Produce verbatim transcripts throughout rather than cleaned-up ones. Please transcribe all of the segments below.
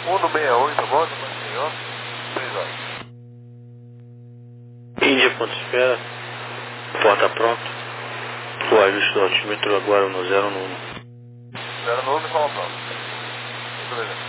um no seis oito, agora, no Maceió, três horas. Índia, ponto de espera. Porta pronto. O ajuste do altímetro agora no zero no um. Zero novo e fala pronto. Beleza.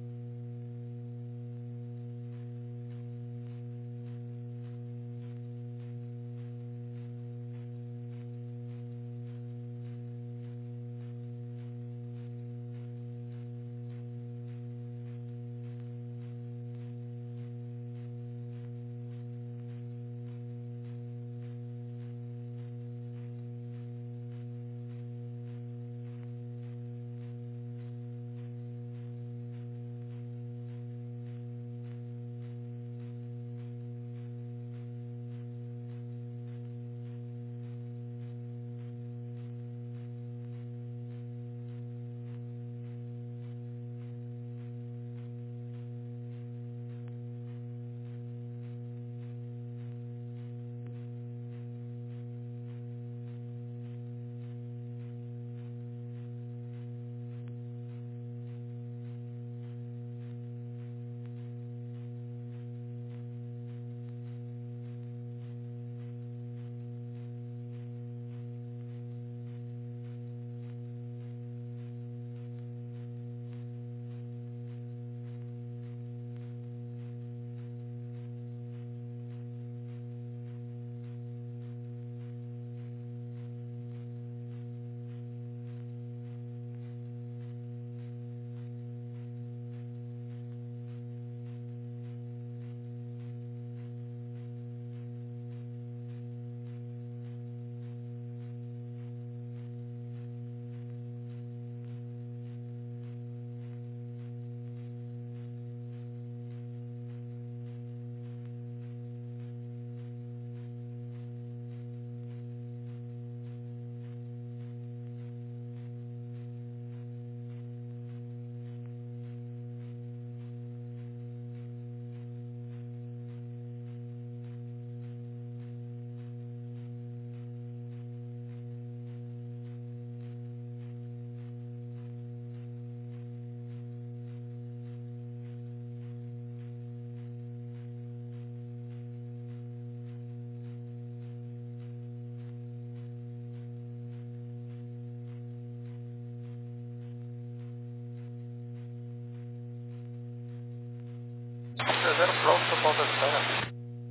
Zero pronto, São Paulo da espera.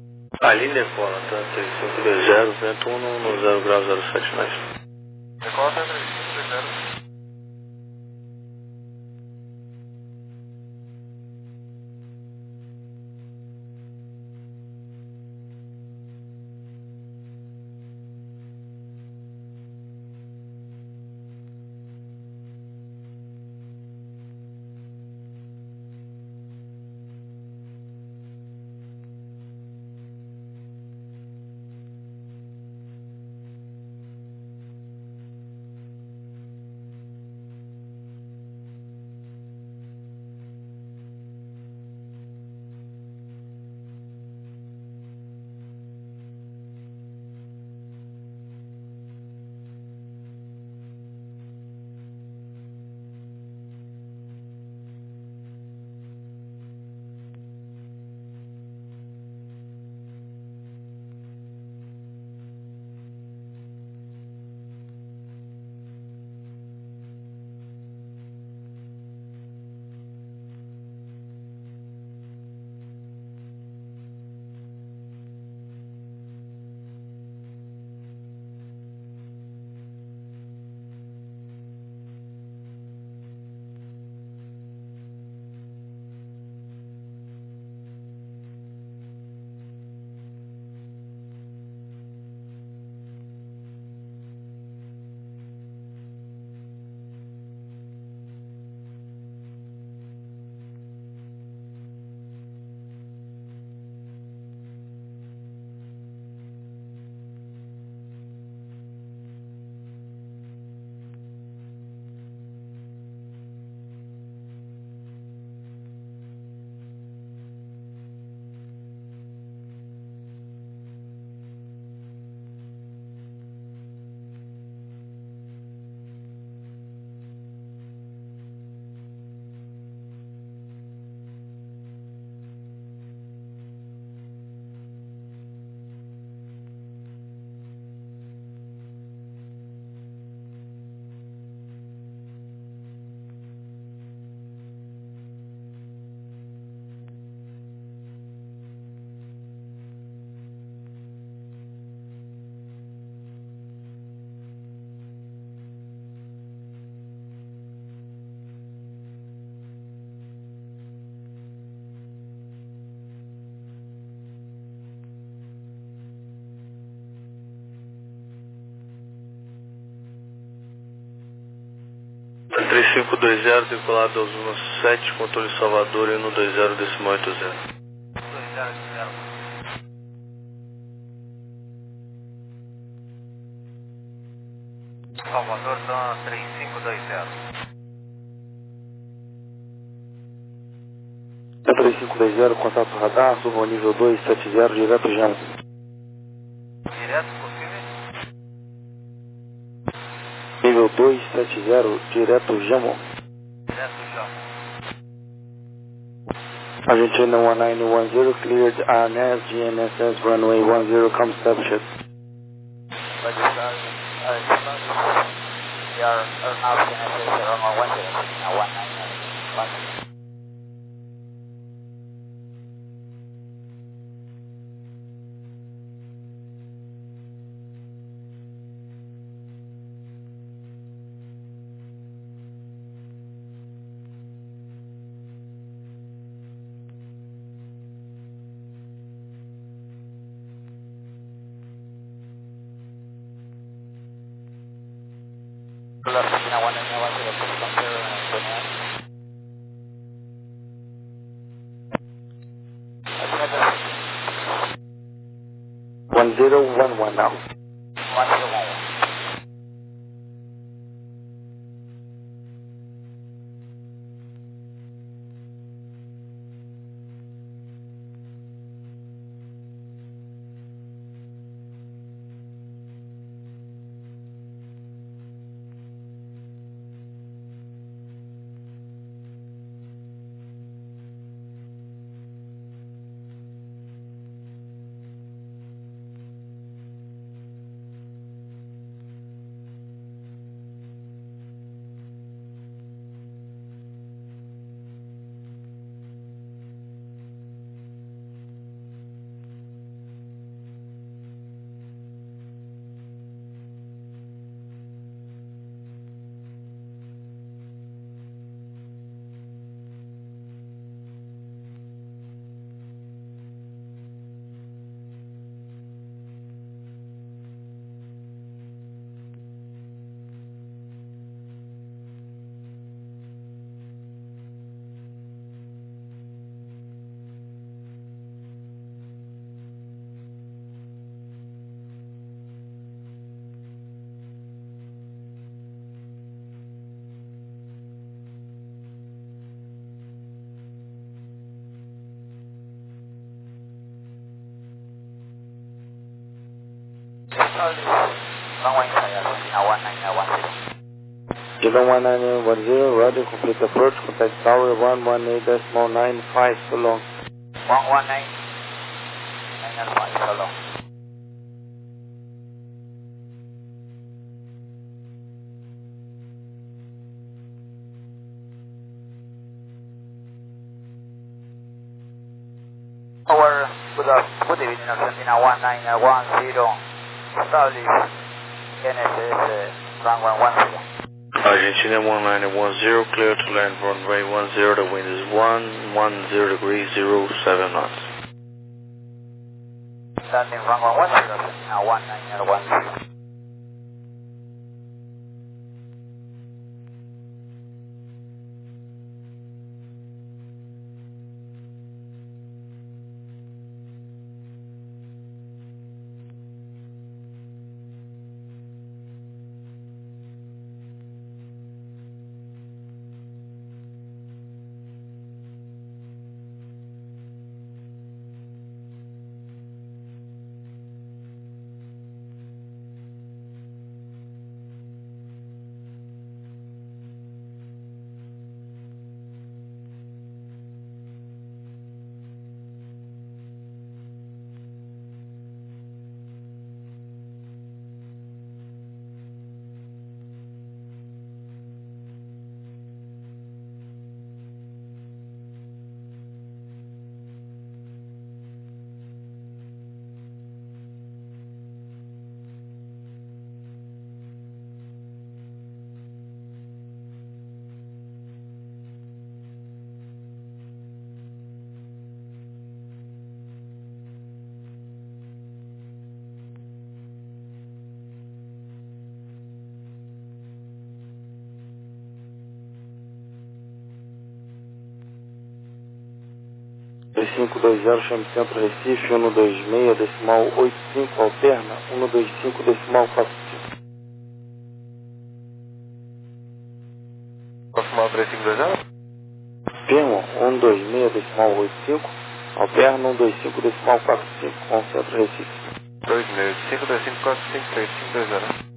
Ali decola, tá? três cinco dois zero, vento um no, no zero grau zero sete mais. Decola até três cinco dois zero. três cinco dois zero, decolado aos sete, controle Salvador, indo dois zero, decimal oito zero. dois zero zero. Salvador, Dan três cinco dois zero. três cinco dois zero, contato radar, suba ao nível dois sete zero, direto Jamo. Direto possível? Nível dois sete zero, direto Jamo. Direto já. Argentina one nine one zero, cleared R N S, G N S S, runway one zero, come step ship. Roger, sir. Uh, we are are now G N S S runway one zero, now one nine one zero. Argentina one nine one zero, please consider one zero one one now. one zero one one. Runway Argentina one nine one zero. Kilo one nine one zero, ready, complete approach, contact tower one one eight decimal nine five, so long. one one nine nine five, so long. Our good, uh, good evening, Argentina one nine one zero, establish N S S uh, runway one zero. Argentina one nine one zero, clear to land runway one zero, the wind is one one zero degrees, zero seven knots. Landing runway one zero, Argentina one nine one zero. dois cinco dois zero, chame Centro Recife, um dois seis, decimal oito cinco, alterna, um dois cinco, decimal quatro cinco. Decimal três cinco dois zero? Firmo, um dois seis, decimal oito cinco, alterna, um dois cinco, decimal quatro cinco, com Centro Recife. dois seis, cinco dois cinco quatro cinco três cinco dois zero.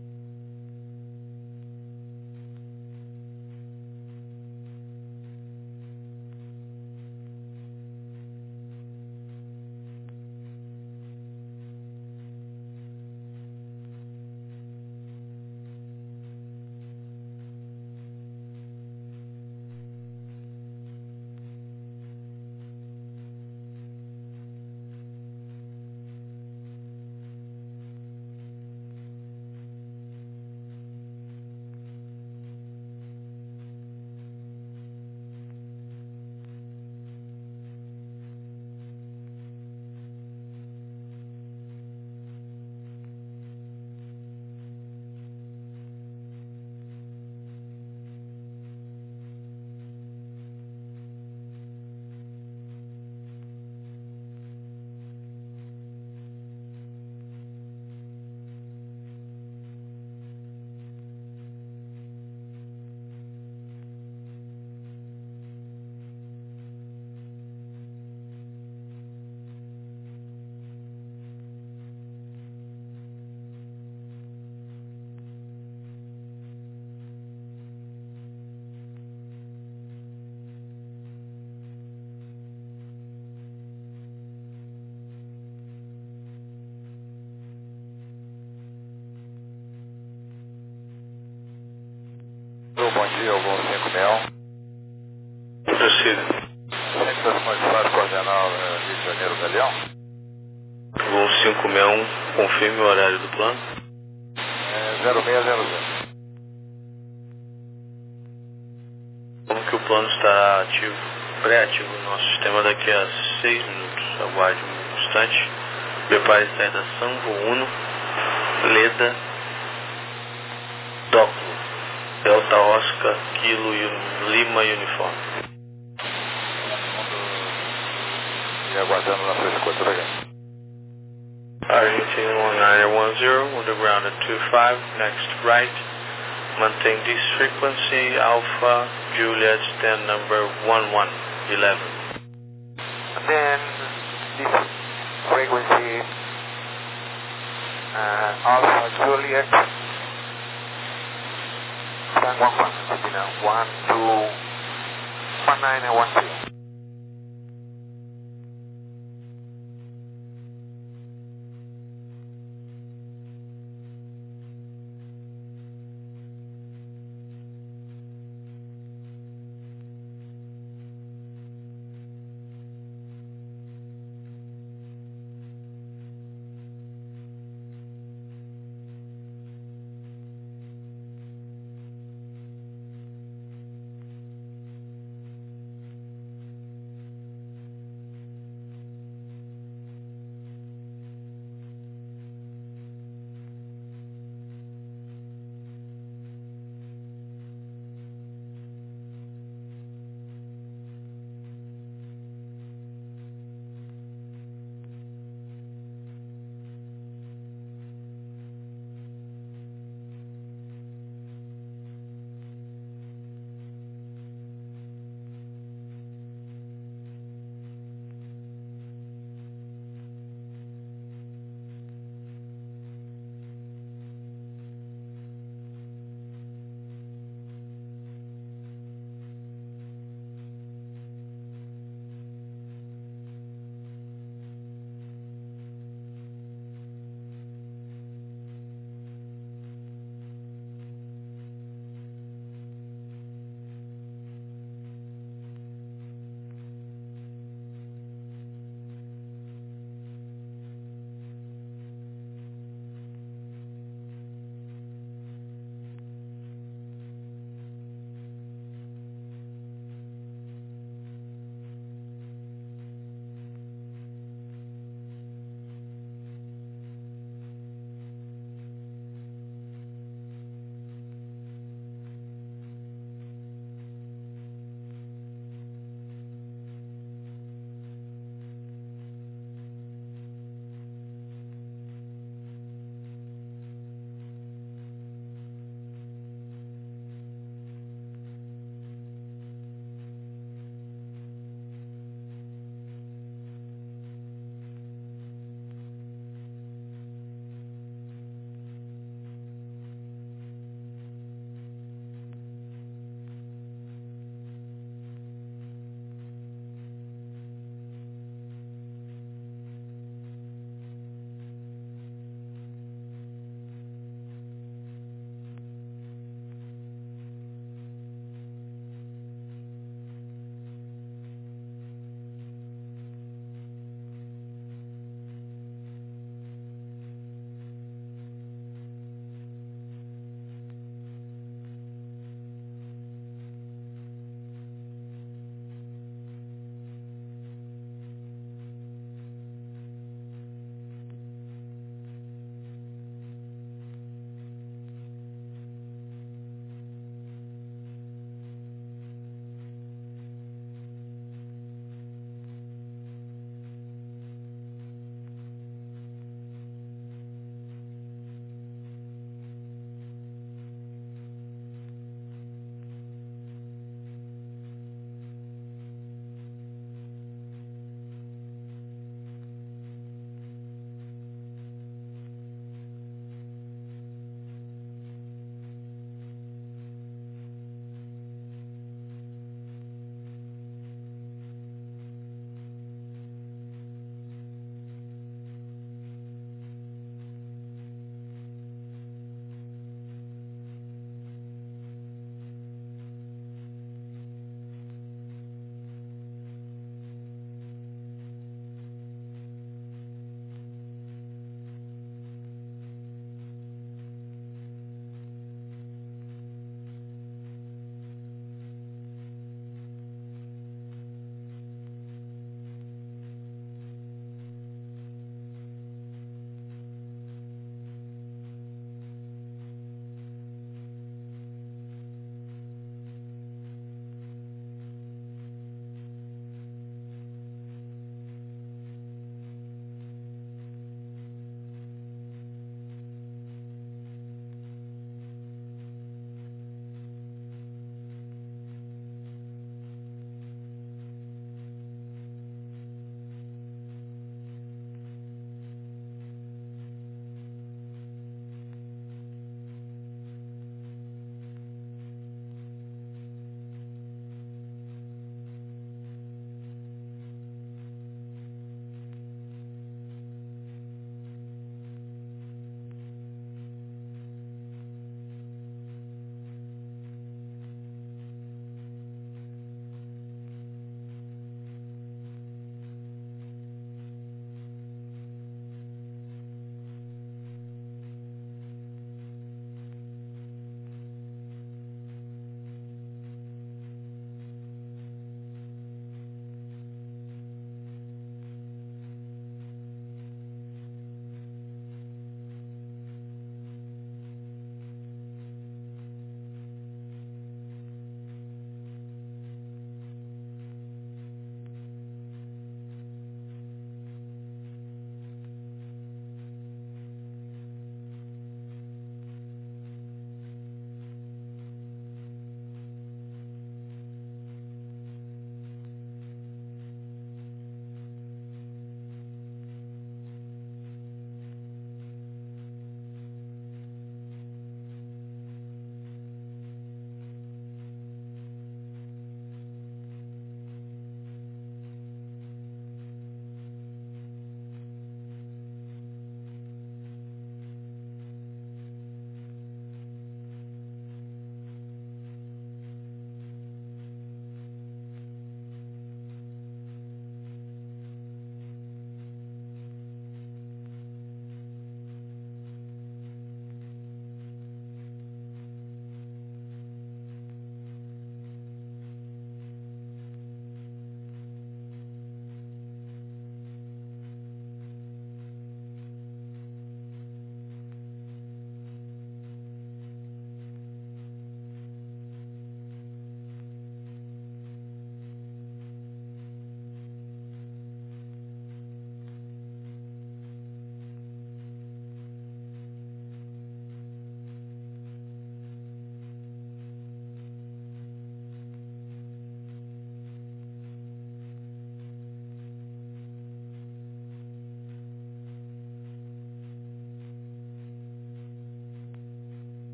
Bom dia, o voo cinco mil. Prossiga. Estação de fase coordenal Rio de Janeiro, Galeão. Voo cinco seis um, confirme o horário do plano. É zero seis zero zero. Como que o plano estará ativo, pré-ativo no nosso sistema daqui a seis minutos. Aguarde um instante. Prepare saída Sambo Uno, Leda, Doppler, Delta Oscar, Kilo Lima Uniforme. E aguardando na sua escuta, tá ligado? Argentina one nine one zero, with the ground at two five, next right. Maintain this frequency, Alpha Juliet, stand number one one one one. And then this frequency, uh, Alpha Juliet, stand one one, Argentina one two one nine and one two.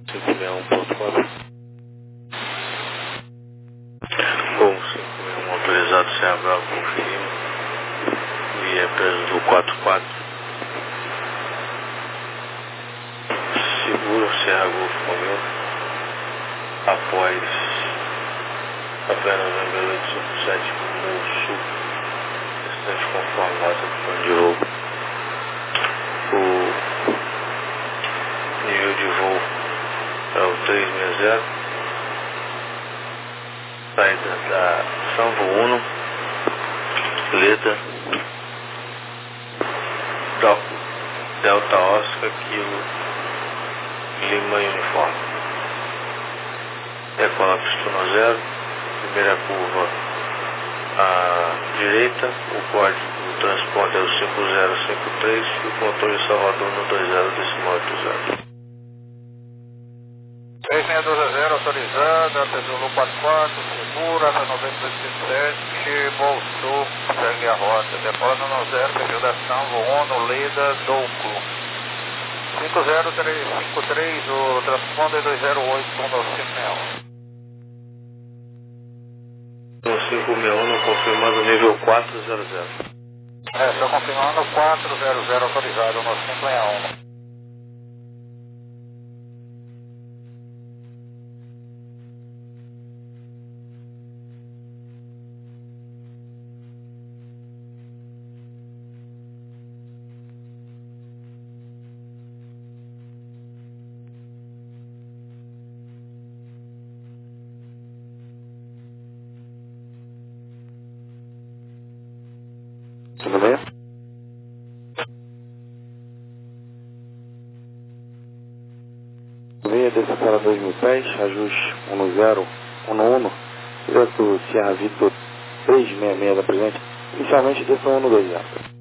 cinco seis um ponto quatro. Com cinco seis um autorizado, Serra Bravo, conferindo. Via peso do quatro quatro. Seguro, Serra Golf Romeu. Após Café Novembro oito cinco sete, no sul. Restante conforme nota do plano de voo. O nível de voo é o trezentos e sessenta. Saída da Sanvo Uno, Leda, Delta Oscar, Kilo, Lima Uniforme. Ecolapse turno zero, primeira curva à direita, o código do transporte é o cinco zero cinco três e o controle de Salvador no dois zero decimal oito zero. três seis dois zero autorizada, Zulu quatro quatro, segura, na noventa e sete, Voo Sul, segue a rota, deposa no zero, perfil da Sanvo Uno, Leda, Douco. cinco zero três cinco três, o transponder dois zero oito, com o cinco seis um. cinco seis um, confirmando nível quatro zero zero. É, estou confirmando quatro zero zero autorizado no cinco seis um. Tudo bem? Venha desse para dois mil pés, ajuste um zero um um, direto Sierra Victor trezentos e sessenta e seis da presente, inicialmente desça um dois zero.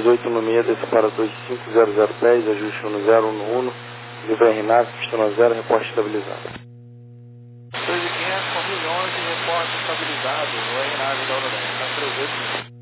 oito no meia, desce para dois cinco zero zero dez, ajuste um zero um um, livre R N A V, pistão zero, reporte estabilizado. dois mil e quinhentos com milhões de reporte estabilizado, o R N A V da Aurora, está três vezes.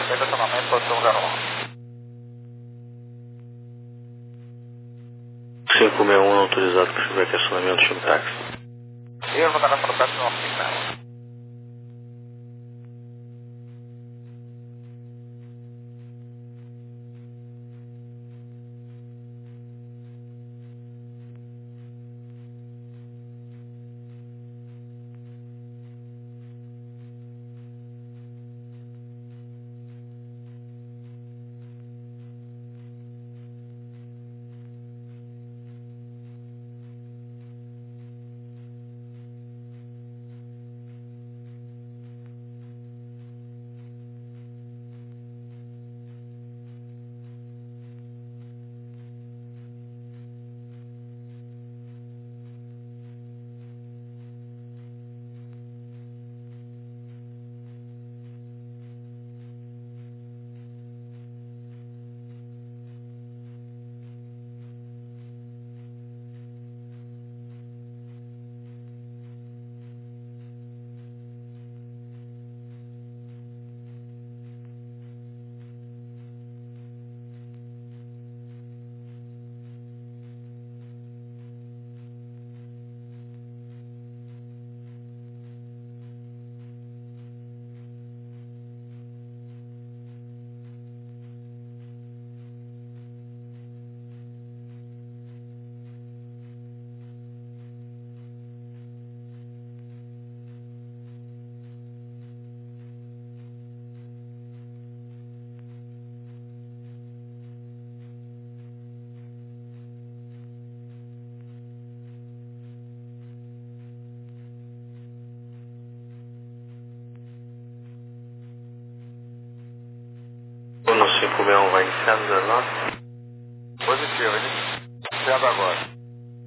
Estacionamento, posição zero um. cinco seis um autorizado para chegar aqui acionamento, chama táxi. Erro no canal para o táxi, nosso cinco. No cinco seis um vai iniciar no zero nove? Positivo, iniciando agora.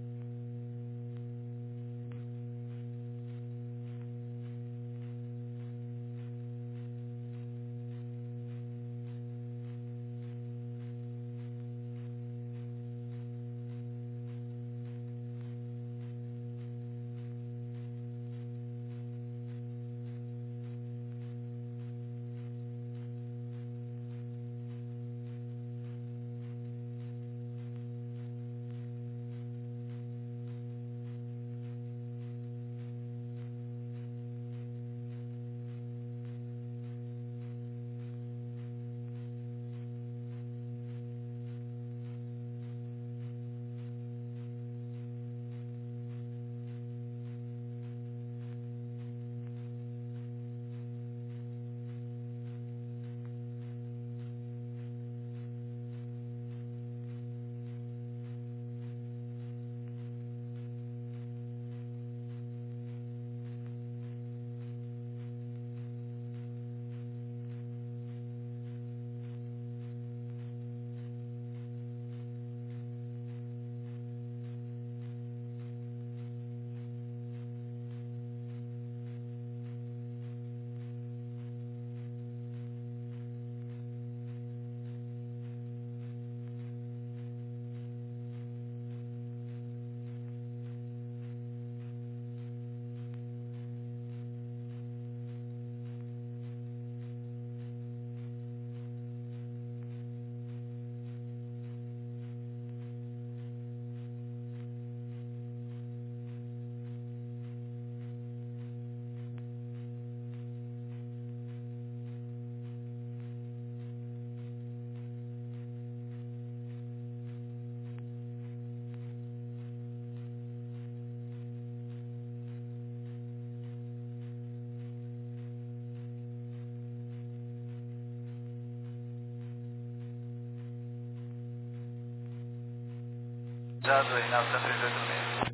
Dado aí na trezentos e oitenta e seis.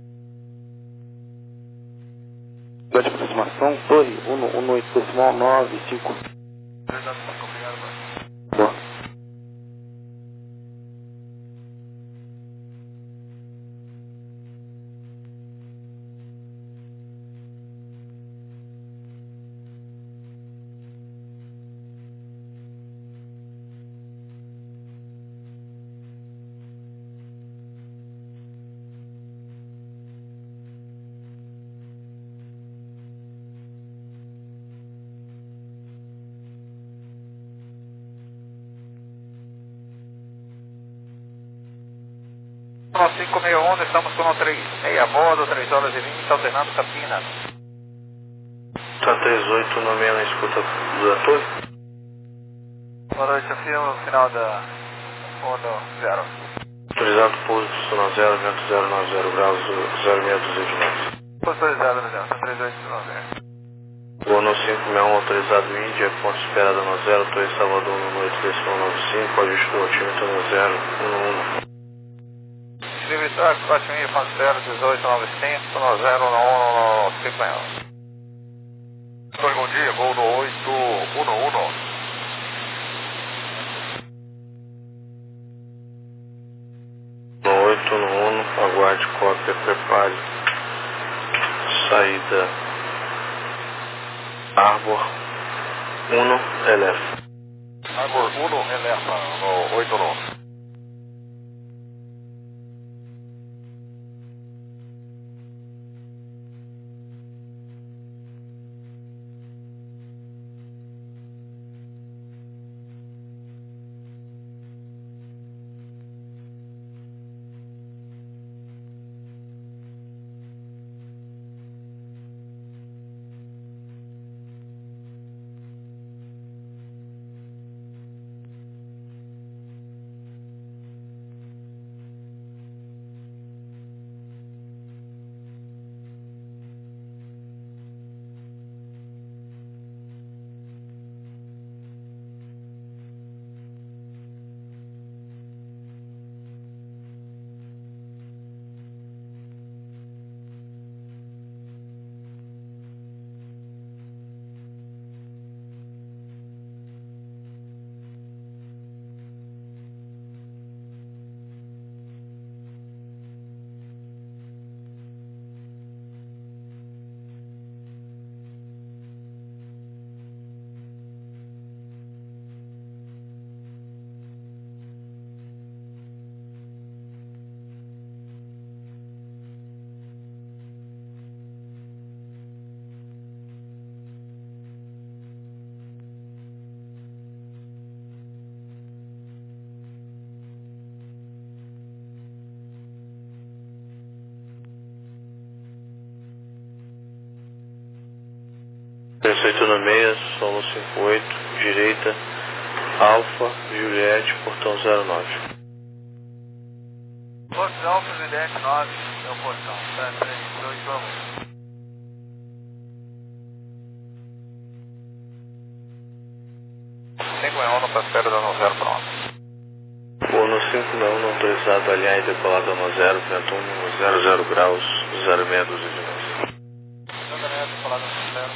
Da aproximação, Torre, um oito decimal nove cinco. Obrigado, mano. Boa. No cinco seis um, estamos com o três seis a bordo, três horas e vinte, alternando Campinas. Tá três oito no meio na escuta da torre. Boa noite, afirmo, final da um zero. Autorizado pouso na zero, vento zero nove zero graus, zero seis duzentos e nove. Autorizado, Brasil, três oito nove. Voo no cinco seis um, autorizado Índia, ponto esperado no zero, Torre Salvador no oito decimal nove cinco, ajuste do altímetro no zero, um um. Livre táxi, quatro mil, ponto zero, dezoito nove cinco, no zero, no um, no cinco seis um. Oi, bom dia, voo no oito um um. No oito um um, aguarde cópia, prepare. Saída Arbor um, L F. Arbor um, L F, no oito um um. Prefeito no meia, solo cinco oito, direita, Alfa, Juliette, portão zero nove. Porto Alfa, Juliette nove, é o portão, tá, três dois, vamos. cinco seis um, no passeio da no zero, pronto. Voo no cinco seis um, autorizado alinhar e decolado no zero, vento um, zero zero graus, zero seis duzentos e nove. Decolado no zero,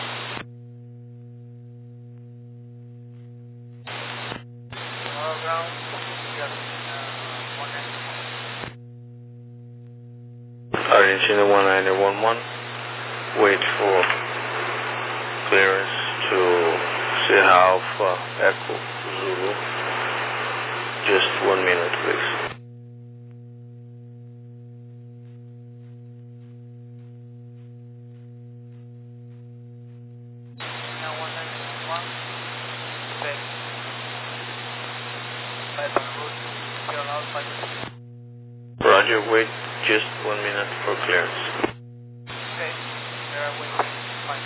Argentina one nine one one, wait for clearance to Sierra Alpha Echo Zulu. Just one minute, please. Roger, wait just one minute for clearance. Okay, uh, wait, fine.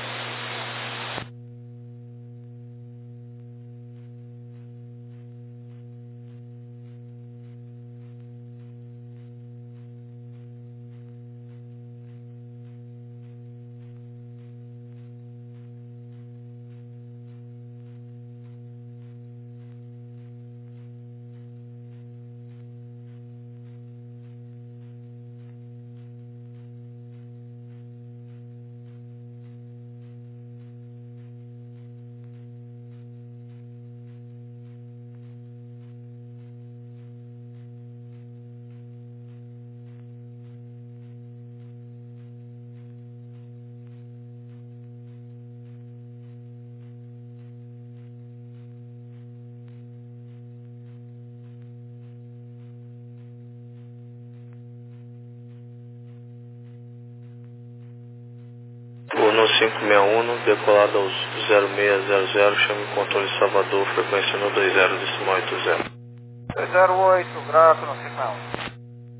No cinco seis um, decolado aos zero seis zero zero, chame o controle Salvador, frequência no dois zero decimal oito zero. dois zero oito, grato no cinco seis um.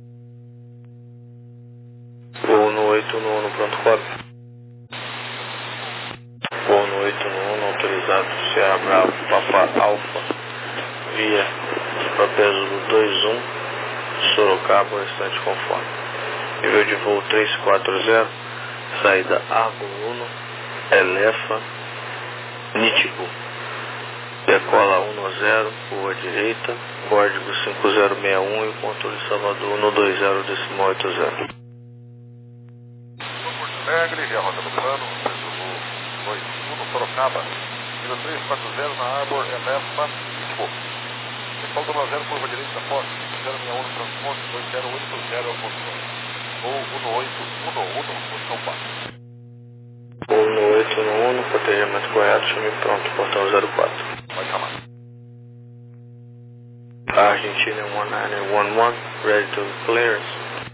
Papel Zulu dois um, Sorocaba, restante conforme. Nível de voo três quatro zero, saída Argo Uno, Elefa, Nitibu. Decola um zero, rua direita, código cinco zero seis um e controle Salvador um dois zero decimal oito zero. Porto Alegre, e a rota do plano, Zulu dois um, Sorocaba, nível três quatro zero na Arbor, Elefa, Nitibu. Decola um zero, curva direita, porta, cinco zero seis um, transporte, dois zero oito zero, posição. Ou um oito um um, posição quatro. um oito um, protegimento correto, chame pronto, portão zero quatro. Pode chamar. Argentina one nine one one, ready to clearance.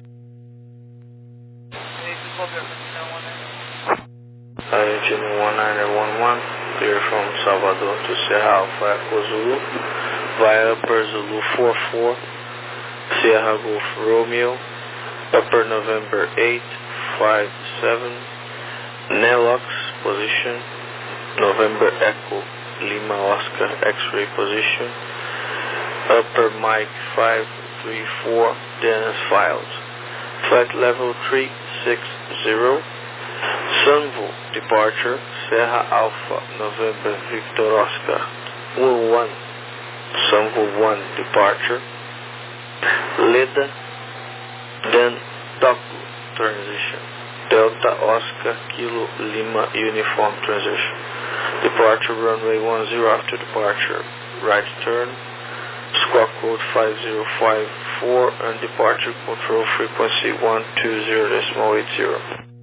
Argentina one nine one one, clear from Salvador to Serra Alpha Echo Zulu, via Upper Zulu four four, Sierra Golf Romeo, Upper November eight five seven, Nelox position, November Echo Lima Oscar X-ray position, Upper Mike five three four, Dennis Files, flight level three six zero, Sanvo departure, Serra Alpha November Victor Oscar one one, Sanvo one departure, Leda then Toku transition, Delta Oscar Kilo Lima uniform transition. Departure runway one zero after departure, right turn, squawk code five zero five four and departure control frequency one two zero decimal eight zero.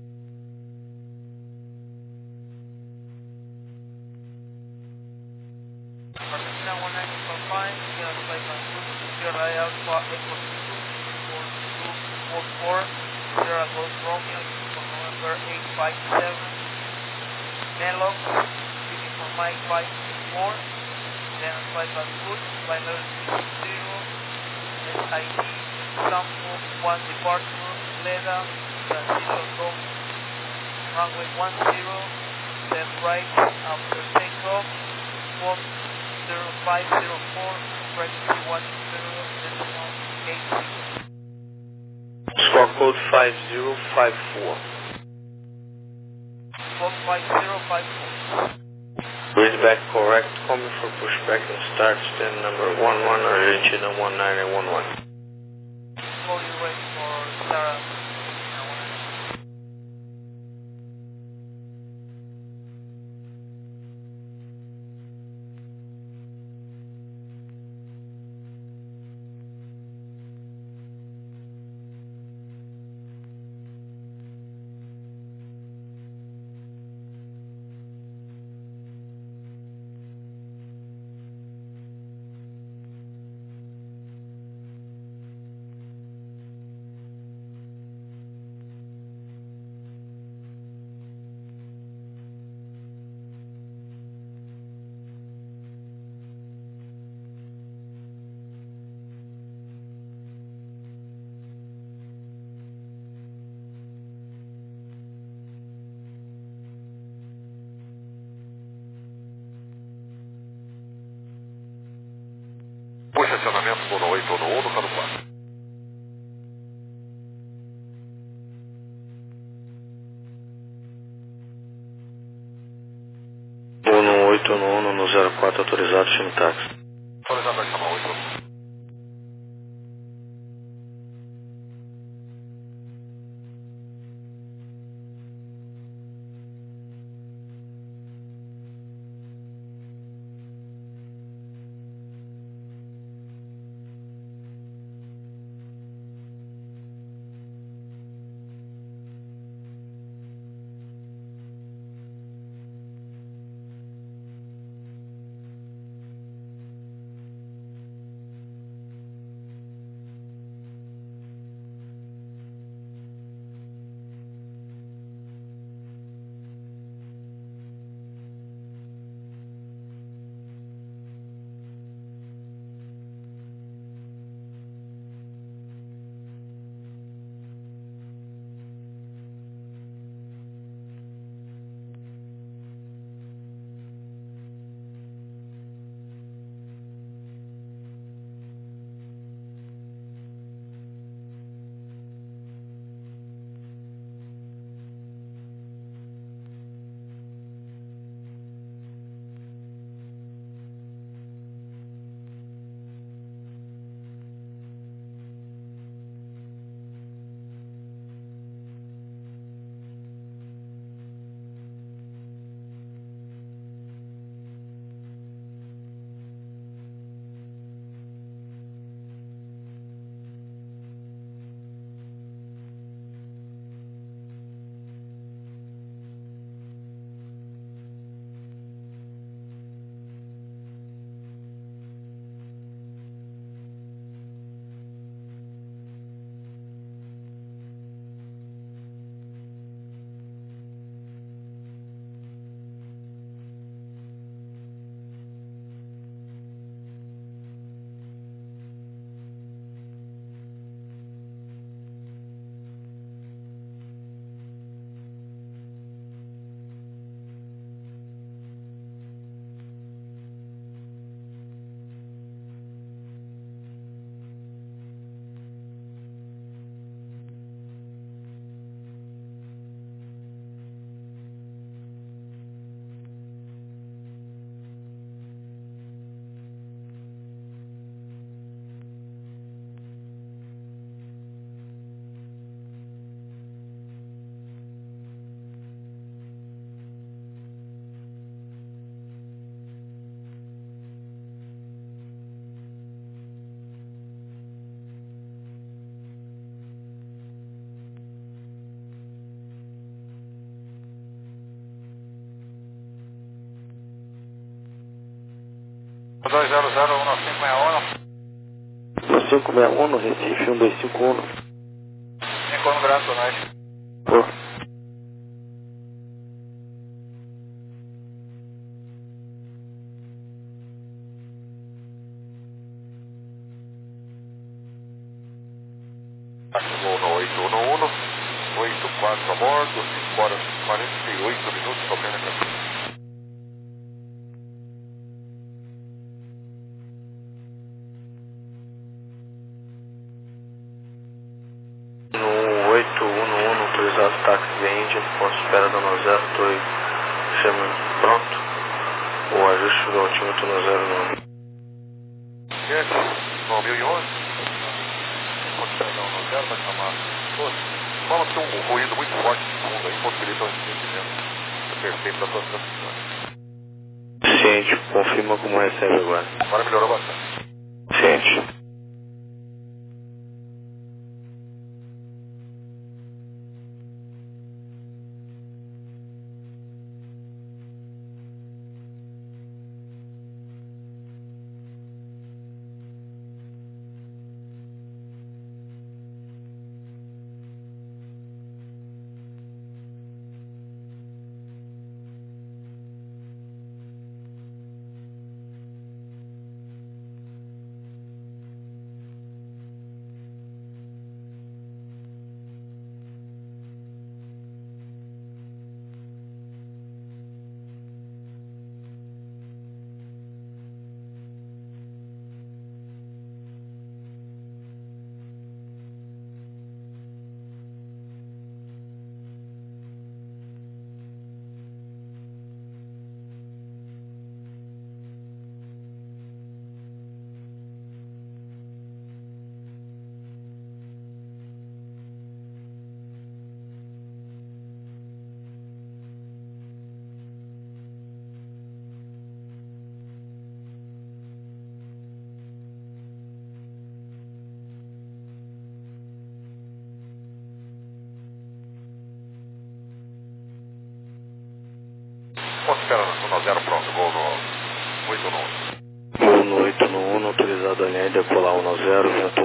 Sierra Golf Romeo, uniform November eight five seven, Nelox, uniform Mike five four, then flight path good, flight level six zero, S I D, Sampo, one departure, Leda, transition from runway one zero, then right after takeoff, one zero five zero four, frequency one zero decimal eight zero. Squawk code five zero five four. Squawk five zero five four. Read back correct, coming for pushback and start stand number one one, Argentina one nine one one. Call you ready for Sarah. Posicionamento Bono oito um no Cano quatro. Bono oito um no zero quatro autorizado, chame táxi. Autorizado vai chamar oito um. dois zero zero um cinco seis um. um cinco seis um, Recife, um dois cinco um. cinco um Grande Tonagem. Pô. Voo no oito um um, oito quatro a bordo, cinco horas e quarenta e oito minutos, qualquer coisa. No oito um um, autorizado táxi via Índia, posto espera da nove zero, estou chamando pronto. O ajuste do altímetro no zero nove. Gente, nove mil e onze. Pode pegar um no zero, vai chamar. Fala que tem um ruído muito forte no fundo aí, possibilita o entendimento perfeito da sua transmissão. Ciente, confirma como recebe agora. Agora melhorou bastante. Ciente. Posso esperar no zero pronto, voo no oito um um. Voo no oito um um, autorizado a linha e decolar um zero, vento